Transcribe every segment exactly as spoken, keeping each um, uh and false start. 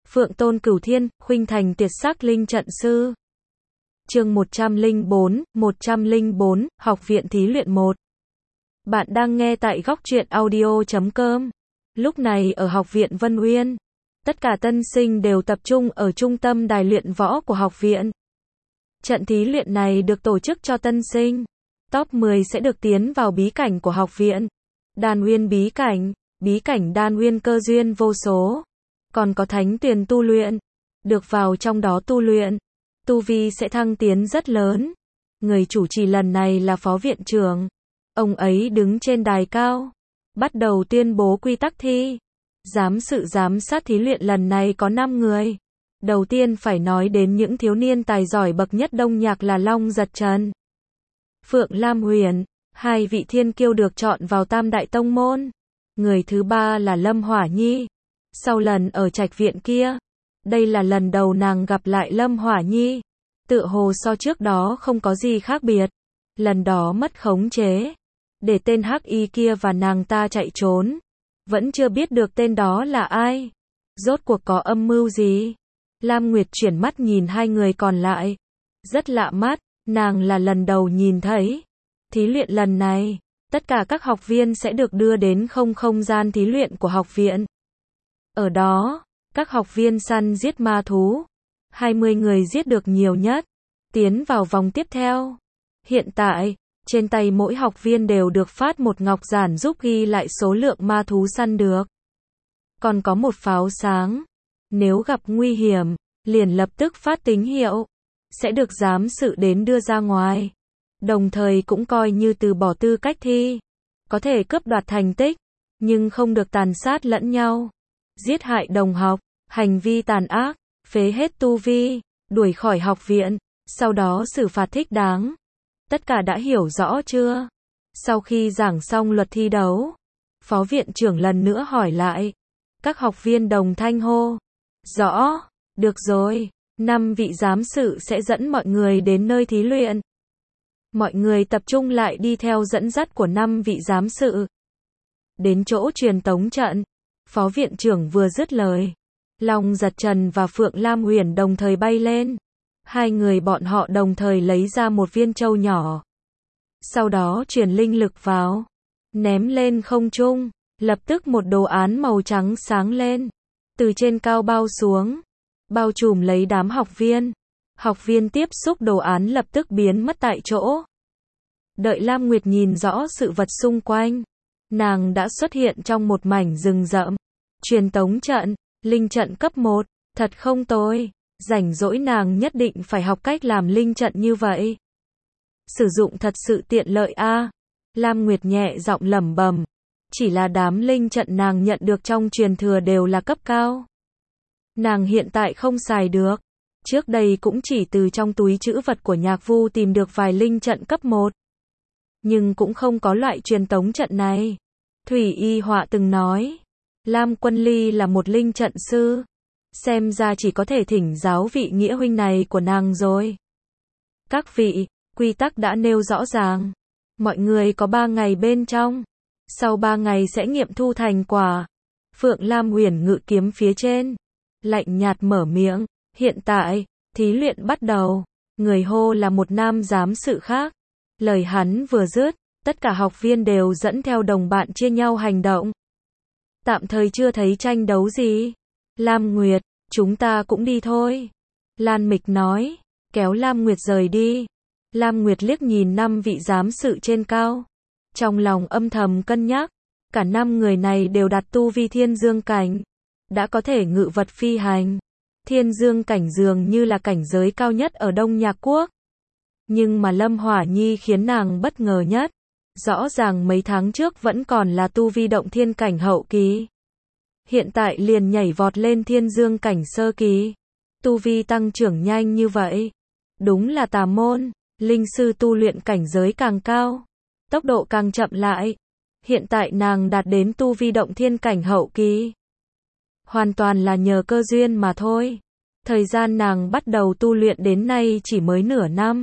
Phượng Tôn Cửu Thiên, khuynh thành tuyệt sắc linh trận sư. Chương một trăm lẻ bốn, một trăm lẻ bốn, Học viện thí luyện một. Bạn đang nghe tại góc truyện audio chấm com. Lúc này ở Học viện Vân Uyên, tất cả tân sinh đều tập trung ở trung tâm đài luyện võ của học viện. Trận thí luyện này được tổ chức cho tân sinh. Top mười sẽ được tiến vào bí cảnh của học viện. Đan Uyên bí cảnh, bí cảnh Đan Uyên cơ duyên vô số. Còn có thánh tuyền tu luyện. Được vào trong đó tu luyện, tu vi sẽ thăng tiến rất lớn. Người chủ trì lần này là phó viện trưởng. Ông ấy đứng trên đài cao, bắt đầu tuyên bố quy tắc thi. Giám sự giám sát thí luyện lần này có năm người. Đầu tiên phải nói đến những thiếu niên tài giỏi bậc nhất Đông Nhạc là Long Giật Trần, Phượng Lam Huyền, hai vị thiên kiêu được chọn vào Tam Đại Tông Môn. Người thứ ba là Lâm Hỏa Nhi. Sau lần ở trạch viện kia, đây là lần đầu nàng gặp lại Lâm Hỏa Nhi. Tựa hồ so trước đó không có gì khác biệt. Lần đó mất khống chế, để tên hắc y kia và nàng ta chạy trốn. Vẫn chưa biết được tên đó là ai. Rốt cuộc có âm mưu gì? Lam Nguyệt chuyển mắt nhìn hai người còn lại. Rất lạ mắt, nàng là lần đầu nhìn thấy. Thí luyện lần này, tất cả các học viên sẽ được đưa đến không không gian thí luyện của học viện. Ở đó, các học viên săn giết ma thú. hai mươi người giết được nhiều nhất, tiến vào vòng tiếp theo. Hiện tại, trên tay mỗi học viên đều được phát một ngọc giản giúp ghi lại số lượng ma thú săn được. Còn có một pháo sáng. Nếu gặp nguy hiểm, liền lập tức phát tín hiệu. Sẽ được giám sự đến đưa ra ngoài. Đồng thời cũng coi như từ bỏ tư cách thi. Có thể cướp đoạt thành tích, nhưng không được tàn sát lẫn nhau. Giết hại đồng học, hành vi tàn ác, phế hết tu vi, đuổi khỏi học viện, sau đó xử phạt thích đáng. Tất cả đã hiểu rõ chưa? Sau khi giảng xong luật thi đấu, phó viện trưởng lần nữa hỏi lại. Các học viên đồng thanh hô. Rõ, được rồi, năm vị giám sự sẽ dẫn mọi người đến nơi thí luyện. Mọi người tập trung lại đi theo dẫn dắt của năm vị giám sự. Đến chỗ truyền tống trận, phó viện trưởng vừa dứt lời, Long Giật Trần và Phượng Lam Huyền đồng thời bay lên. Hai người bọn họ đồng thời lấy ra một viên châu nhỏ. Sau đó truyền linh lực vào, ném lên không trung, lập tức một đồ án màu trắng sáng lên, từ trên cao bao xuống, bao trùm lấy đám học viên. Học viên tiếp xúc đồ án lập tức biến mất tại chỗ. Đợi Lam Nguyệt nhìn rõ sự vật xung quanh, nàng đã xuất hiện trong một mảnh rừng rậm. Truyền tống trận, linh trận cấp một, thật không tồi. Rảnh rỗi nàng nhất định phải học cách làm linh trận như vậy. Sử dụng thật sự tiện lợi a. À. Lam Nguyệt nhẹ giọng lẩm bẩm. Chỉ là đám linh trận nàng nhận được trong truyền thừa đều là cấp cao. Nàng hiện tại không xài được. Trước đây cũng chỉ từ trong túi trữ vật của Nhạc Vu tìm được vài linh trận cấp một. Nhưng cũng không có loại truyền tống trận này. Thủy Y Họa từng nói, Lam Quân Ly là một linh trận sư. Xem ra chỉ có thể thỉnh giáo vị nghĩa huynh này của nàng rồi. Các vị, quy tắc đã nêu rõ ràng. Mọi người có ba ngày bên trong. Sau ba ngày sẽ nghiệm thu thành quả. Phượng Lam Huyền ngự kiếm phía trên, lạnh nhạt mở miệng. Hiện tại, thí luyện bắt đầu. Người hô là một nam giám sự khác. Lời hắn vừa dứt, tất cả học viên đều dẫn theo đồng bạn chia nhau hành động. Tạm thời chưa thấy tranh đấu gì. Lam Nguyệt, chúng ta cũng đi thôi. Lan Mịch nói, kéo Lam Nguyệt rời đi. Lam Nguyệt liếc nhìn năm vị giám sự trên cao. Trong lòng âm thầm cân nhắc, cả năm người này đều đạt tu vi thiên dương cảnh. Đã có thể ngự vật phi hành. Thiên dương cảnh dường như là cảnh giới cao nhất ở Đông Nhạc Quốc. Nhưng mà Lâm Hỏa Nhi khiến nàng bất ngờ nhất. Rõ ràng mấy tháng trước vẫn còn là tu vi động thiên cảnh hậu kỳ. Hiện tại liền nhảy vọt lên thiên dương cảnh sơ kỳ. Tu vi tăng trưởng nhanh như vậy. Đúng là tà môn. Linh sư tu luyện cảnh giới càng cao, tốc độ càng chậm lại. Hiện tại nàng đạt đến tu vi động thiên cảnh hậu kỳ. Hoàn toàn là nhờ cơ duyên mà thôi. Thời gian nàng bắt đầu tu luyện đến nay chỉ mới nửa năm.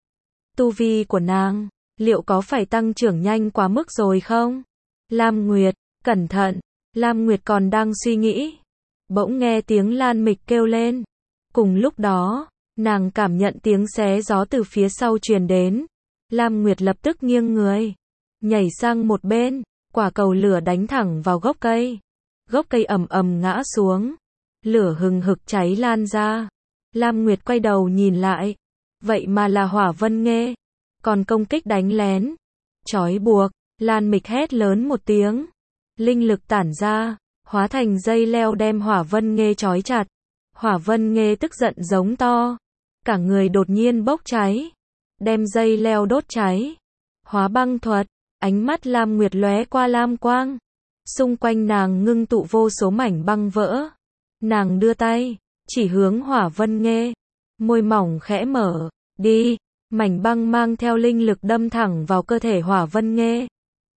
Tu vi của nàng, liệu có phải tăng trưởng nhanh quá mức rồi không? Lam Nguyệt, cẩn thận. Lam Nguyệt còn đang suy nghĩ. Bỗng nghe tiếng Lan Mịch kêu lên. Cùng lúc đó, nàng cảm nhận tiếng xé gió từ phía sau truyền đến. Lam Nguyệt lập tức nghiêng người, nhảy sang một bên, quả cầu lửa đánh thẳng vào gốc cây. Gốc cây ầm ầm ngã xuống, lửa hừng hực cháy lan ra. Lam Nguyệt quay đầu nhìn lại, vậy mà là Hỏa Vân Nghê, còn công kích đánh lén, trói buộc. Lan Mịch hét lớn một tiếng, linh lực tản ra, hóa thành dây leo đem Hỏa Vân Nghê trói chặt. Hỏa Vân Nghê tức giận giống to, cả người đột nhiên bốc cháy, đem dây leo đốt cháy. Hóa băng thuật, ánh mắt Lam Nguyệt lóe qua lam quang, xung quanh nàng ngưng tụ vô số mảnh băng vỡ. Nàng đưa tay, chỉ hướng Hỏa Vân Nghê, môi mỏng khẽ mở, đi, mảnh băng mang theo linh lực đâm thẳng vào cơ thể Hỏa Vân Nghê.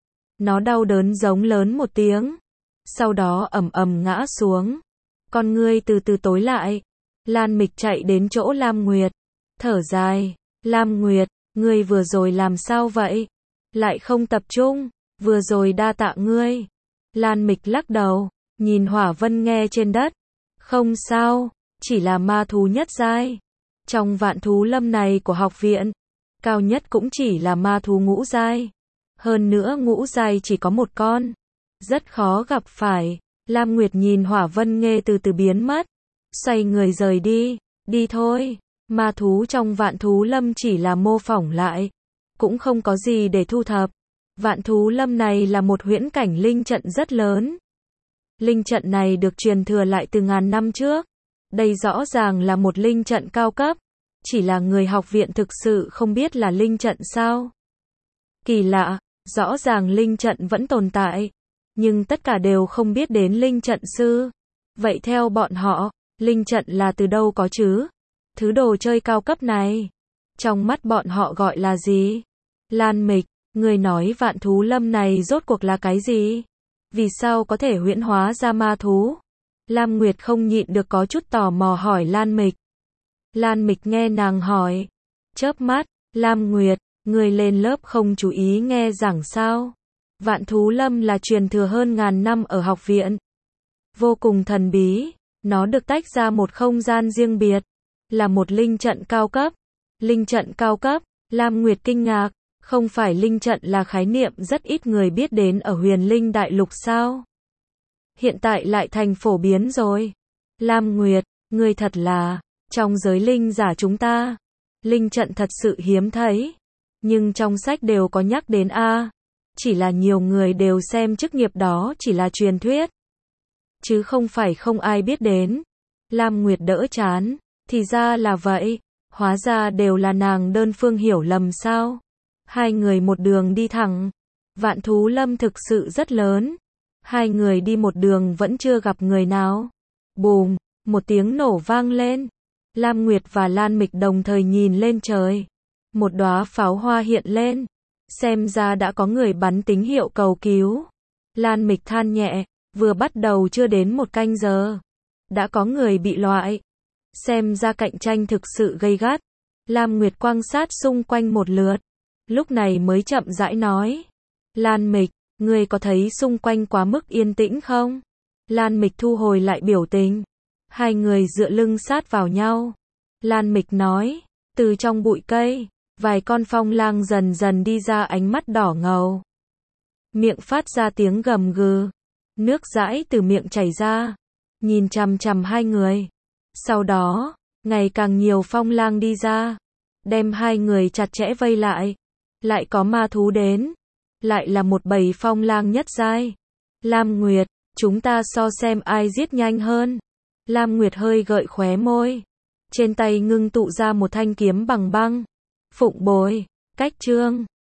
Nó đau đớn giống lớn một tiếng, sau đó ầm ầm ngã xuống, con ngươi từ từ tối lại. Lan Mịch chạy đến chỗ Lam Nguyệt, thở dài, Lam Nguyệt, ngươi vừa rồi làm sao vậy? Lại không tập trung, vừa rồi đa tạ ngươi. Lan Mịch lắc đầu, nhìn Hỏa Vân Nghê trên đất, không sao, chỉ là ma thú nhất giai. Trong vạn thú lâm này của học viện, cao nhất cũng chỉ là ma thú ngũ giai. Hơn nữa ngũ giai chỉ có một con, rất khó gặp phải. Lam Nguyệt nhìn Hỏa Vân Nghê từ từ biến mất, xoay người rời đi, đi thôi. Ma thú trong vạn thú lâm chỉ là mô phỏng lại, cũng không có gì để thu thập. Vạn thú lâm này là một huyễn cảnh linh trận rất lớn. Linh trận này được truyền thừa lại từ ngàn năm trước. Đây rõ ràng là một linh trận cao cấp, chỉ là người học viện thực sự không biết là linh trận sao. Kỳ lạ, rõ ràng linh trận vẫn tồn tại, nhưng tất cả đều không biết đến linh trận sư. Vậy theo bọn họ, linh trận là từ đâu có chứ? Thứ đồ chơi cao cấp này, trong mắt bọn họ gọi là gì? Lan Mịch, người nói vạn thú lâm này rốt cuộc là cái gì? Vì sao có thể huyễn hóa ra ma thú? Lam Nguyệt không nhịn được có chút tò mò hỏi Lan Mịch. Lan Mịch nghe nàng hỏi, chớp mắt, Lam Nguyệt, người lên lớp không chú ý nghe giảng sao? Vạn thú lâm là truyền thừa hơn ngàn năm ở học viện, vô cùng thần bí, nó được tách ra một không gian riêng biệt, là một linh trận cao cấp. Linh trận cao cấp? Lam Nguyệt kinh ngạc, không phải linh trận là khái niệm rất ít người biết đến ở Huyền Linh Đại Lục sao? Hiện tại lại thành phổ biến rồi. Lam Nguyệt, ngươi thật là, trong giới linh giả chúng ta, linh trận thật sự hiếm thấy, nhưng trong sách đều có nhắc đến a, chỉ là nhiều người đều xem chức nghiệp đó chỉ là truyền thuyết, chứ không phải không ai biết đến. Lam Nguyệt đỡ chán, thì ra là vậy, hóa ra đều là nàng đơn phương hiểu lầm sao? Hai người một đường đi thẳng, vạn thú lâm thực sự rất lớn. Hai người đi một đường vẫn chưa gặp người nào. Bùm, một tiếng nổ vang lên. Lam Nguyệt và Lan Mịch đồng thời nhìn lên trời. Một đóa pháo hoa hiện lên. Xem ra đã có người bắn tín hiệu cầu cứu. Lan Mịch than nhẹ, vừa bắt đầu chưa đến một canh giờ, đã có người bị loại. Xem ra cạnh tranh thực sự gay gắt. Lam Nguyệt quan sát xung quanh một lượt, lúc này mới chậm rãi nói. Lan Mịch, ngươi có thấy xung quanh quá mức yên tĩnh không? Lan Mịch thu hồi lại biểu tình. Hai người dựa lưng sát vào nhau. Lan Mịch nói, từ trong bụi cây, vài con phong lang dần dần đi ra, ánh mắt đỏ ngầu, miệng phát ra tiếng gầm gừ, nước dãi từ miệng chảy ra, nhìn chằm chằm hai người. Sau đó, ngày càng nhiều phong lang đi ra, đem hai người chặt chẽ vây lại. Lại có ma thú đến, lại là một bầy phong lang nhất giai. Lam Nguyệt, chúng ta so xem ai giết nhanh hơn. Lam Nguyệt hơi gợi khóe môi, trên tay ngưng tụ ra một thanh kiếm bằng băng. Phụng bồi, cách chương